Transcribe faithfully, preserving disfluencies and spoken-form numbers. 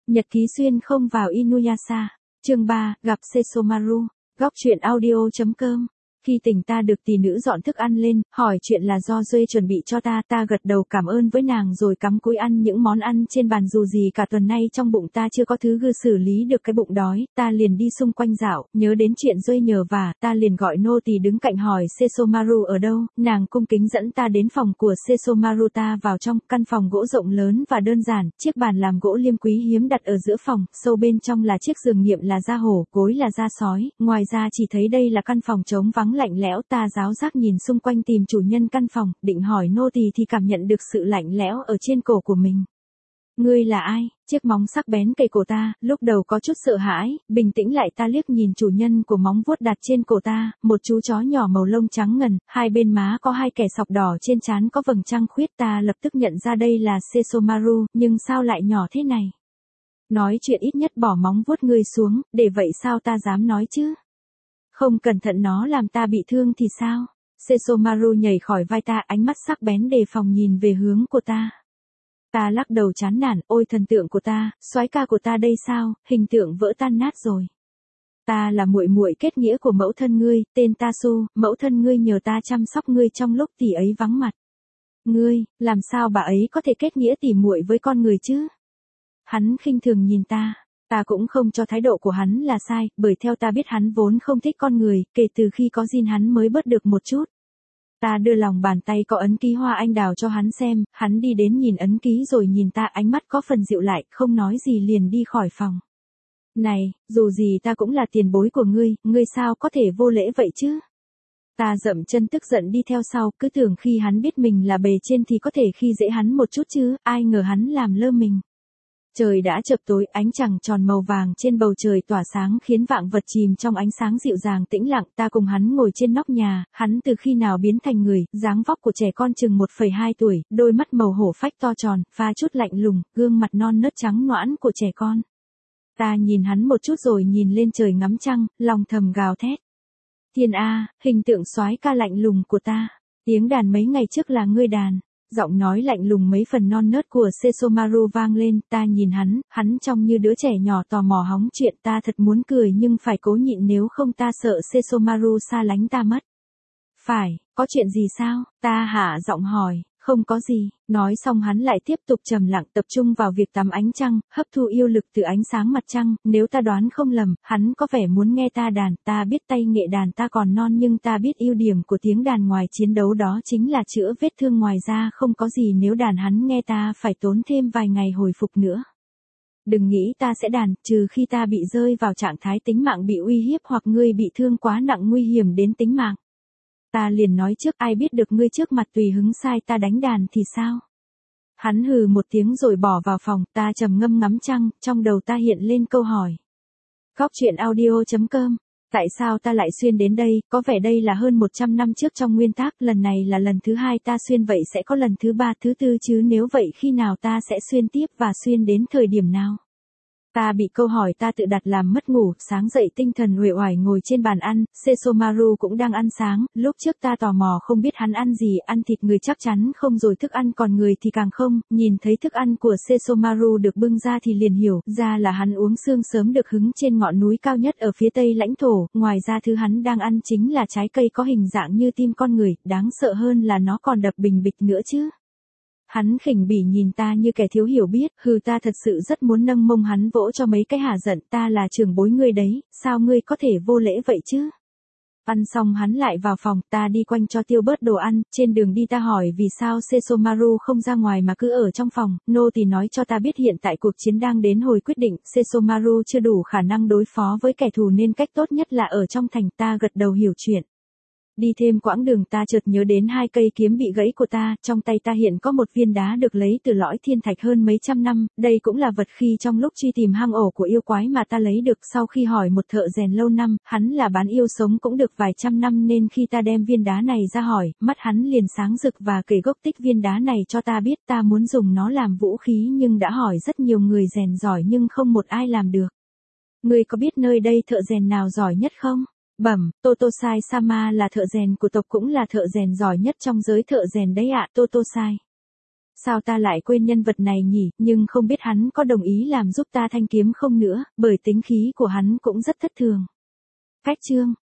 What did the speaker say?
Nhật ký xuyên không vào Inuyasha. Chương ba, gặp Sesomaru. Góc truyện audio chấm com. Khi tỉnh ta được tỷ nữ dọn thức ăn lên, hỏi chuyện là do Duê chuẩn bị cho ta, ta gật đầu cảm ơn với nàng rồi cắm cúi ăn những món ăn trên bàn, dù gì cả tuần nay trong bụng ta chưa có thứ gư xử lý được cái bụng đói, ta liền đi xung quanh dạo, nhớ đến chuyện Duê nhờ vả, ta liền gọi nô tỳ đứng cạnh hỏi Sesomaru ở đâu, nàng cung kính dẫn ta đến phòng của Sesomaru, ta vào trong, căn phòng gỗ rộng lớn và đơn giản, chiếc bàn làm gỗ liêm quý hiếm đặt ở giữa phòng, sâu bên trong là chiếc giường nghiệm là da hổ, gối là da sói, ngoài ra chỉ thấy đây là căn phòng trống vắng lạnh lẽo, ta ráo rác nhìn xung quanh tìm chủ nhân căn phòng, định hỏi nô tỳ thì cảm nhận được sự lạnh lẽo ở trên cổ của mình. Ngươi là ai? Chiếc móng sắc bén kề cổ ta, lúc đầu có chút sợ hãi, bình tĩnh lại ta liếc nhìn chủ nhân của móng vuốt đặt trên cổ ta, một chú chó nhỏ màu lông trắng ngần, hai bên má có hai kẻ sọc đỏ, trên trán có vầng trăng khuyết, ta lập tức nhận ra đây là Sesomaru, nhưng sao lại nhỏ thế này? Nói chuyện ít nhất bỏ móng vuốt ngươi xuống, để vậy sao ta dám nói chứ? Không cẩn thận nó làm ta bị thương thì sao? Sesomaru nhảy khỏi vai ta, ánh mắt sắc bén đề phòng nhìn về hướng của ta. Ta lắc đầu chán nản, ôi thần tượng của ta, soái ca của ta đây sao, hình tượng vỡ tan nát rồi. Ta là muội muội kết nghĩa của mẫu thân ngươi, tên ta Su, mẫu thân ngươi nhờ ta chăm sóc ngươi trong lúc tỷ ấy vắng mặt. Ngươi, làm sao bà ấy có thể kết nghĩa tỉ muội với con người chứ? Hắn khinh thường nhìn ta. Ta cũng không cho thái độ của hắn là sai, bởi theo ta biết hắn vốn không thích con người, kể từ khi có Jin hắn mới bớt được một chút. Ta đưa lòng bàn tay có ấn ký hoa anh đào cho hắn xem, hắn đi đến nhìn ấn ký rồi nhìn ta, ánh mắt có phần dịu lại, không nói gì liền đi khỏi phòng. Này, dù gì ta cũng là tiền bối của ngươi, ngươi sao có thể vô lễ vậy chứ? Ta dậm chân tức giận đi theo sau, cứ tưởng khi hắn biết mình là bề trên thì có thể khi dễ hắn một chút chứ, ai ngờ hắn làm lơ mình. Trời đã chập tối, ánh trăng tròn màu vàng trên bầu trời tỏa sáng khiến vạn vật chìm trong ánh sáng dịu dàng tĩnh lặng, ta cùng hắn ngồi trên nóc nhà, hắn từ khi nào biến thành người, dáng vóc của trẻ con chừng một phẩy hai tuổi, đôi mắt màu hổ phách to tròn, pha chút lạnh lùng, gương mặt non nớt trắng nõn của trẻ con. Ta nhìn hắn một chút rồi nhìn lên trời ngắm trăng, lòng thầm gào thét. Thiên A, hình tượng soái ca lạnh lùng của ta, tiếng đàn mấy ngày trước là ngươi đàn. Giọng nói lạnh lùng mấy phần non nớt của Sesomaru vang lên, ta nhìn hắn, hắn trông như đứa trẻ nhỏ tò mò hóng chuyện, ta thật muốn cười nhưng phải cố nhịn nếu không ta sợ Sesomaru xa lánh ta mất. Phải, có chuyện gì sao? Ta hạ giọng hỏi, không có gì, nói xong hắn lại tiếp tục trầm lặng tập trung vào việc tắm ánh trăng, hấp thu yêu lực từ ánh sáng mặt trăng, nếu ta đoán không lầm, hắn có vẻ muốn nghe ta đàn, ta biết tay nghệ đàn ta còn non nhưng ta biết ưu điểm của tiếng đàn ngoài chiến đấu đó chính là chữa vết thương, ngoài ra không có gì nếu đàn hắn nghe ta phải tốn thêm vài ngày hồi phục nữa. Đừng nghĩ ta sẽ đàn, trừ khi ta bị rơi vào trạng thái tính mạng bị uy hiếp hoặc ngươi bị thương quá nặng nguy hiểm đến tính mạng. Ta liền nói trước, ai biết được ngươi trước mặt tùy hứng sai ta đánh đàn thì sao? Hắn hừ một tiếng rồi bỏ vào phòng, ta trầm ngâm ngắm trăng, trong đầu ta hiện lên câu hỏi. Góc truyện audio chấm com. Tại sao ta lại xuyên đến đây, có vẻ đây là hơn một trăm năm trước trong nguyên tác, lần này là lần thứ hai ta xuyên, vậy sẽ có lần thứ ba, thứ tư chứ, nếu vậy khi nào ta sẽ xuyên tiếp và xuyên đến thời điểm nào? Ta bị câu hỏi ta tự đặt làm mất ngủ, sáng dậy tinh thần uể oải ngồi trên bàn ăn, Sesomaru cũng đang ăn sáng, lúc trước ta tò mò không biết hắn ăn gì, ăn thịt người chắc chắn không rồi thức ăn còn người thì càng không, nhìn thấy thức ăn của Sesomaru được bưng ra thì liền hiểu, ra là hắn uống sương sớm được hứng trên ngọn núi cao nhất ở phía tây lãnh thổ, ngoài ra thứ hắn đang ăn chính là trái cây có hình dạng như tim con người, đáng sợ hơn là nó còn đập bình bịch nữa chứ. Hắn khỉnh bỉ nhìn ta như kẻ thiếu hiểu biết, hừ ta thật sự rất muốn nâng mông hắn vỗ cho mấy cái hả giận, ta là trưởng bối ngươi đấy, sao ngươi có thể vô lễ vậy chứ? Ăn xong hắn lại vào phòng, ta đi quanh cho tiêu bớt đồ ăn, trên đường đi ta hỏi vì sao Sesomaru không ra ngoài mà cứ ở trong phòng, nô tỳ nói cho ta biết hiện tại cuộc chiến đang đến hồi quyết định, Sesomaru chưa đủ khả năng đối phó với kẻ thù nên cách tốt nhất là ở trong thành, ta gật đầu hiểu chuyện. Đi thêm quãng đường ta chợt nhớ đến hai cây kiếm bị gãy của ta, trong tay ta hiện có một viên đá được lấy từ lõi thiên thạch hơn mấy trăm năm, đây cũng là vật khi trong lúc truy tìm hang ổ của yêu quái mà ta lấy được, sau khi hỏi một thợ rèn lâu năm, hắn là bán yêu sống cũng được vài trăm năm nên khi ta đem viên đá này ra hỏi, mắt hắn liền sáng rực và kể gốc tích viên đá này cho ta biết, ta muốn dùng nó làm vũ khí nhưng đã hỏi rất nhiều người rèn giỏi nhưng không một ai làm được. Ngươi có biết nơi đây thợ rèn nào giỏi nhất không? Bẩm, Totosai Sama là thợ rèn của tộc cũng là thợ rèn giỏi nhất trong giới thợ rèn đấy ạ, Totosai. Sao ta lại quên nhân vật này nhỉ, nhưng không biết hắn có đồng ý làm giúp ta thanh kiếm không nữa, bởi tính khí của hắn cũng rất thất thường. Cách chương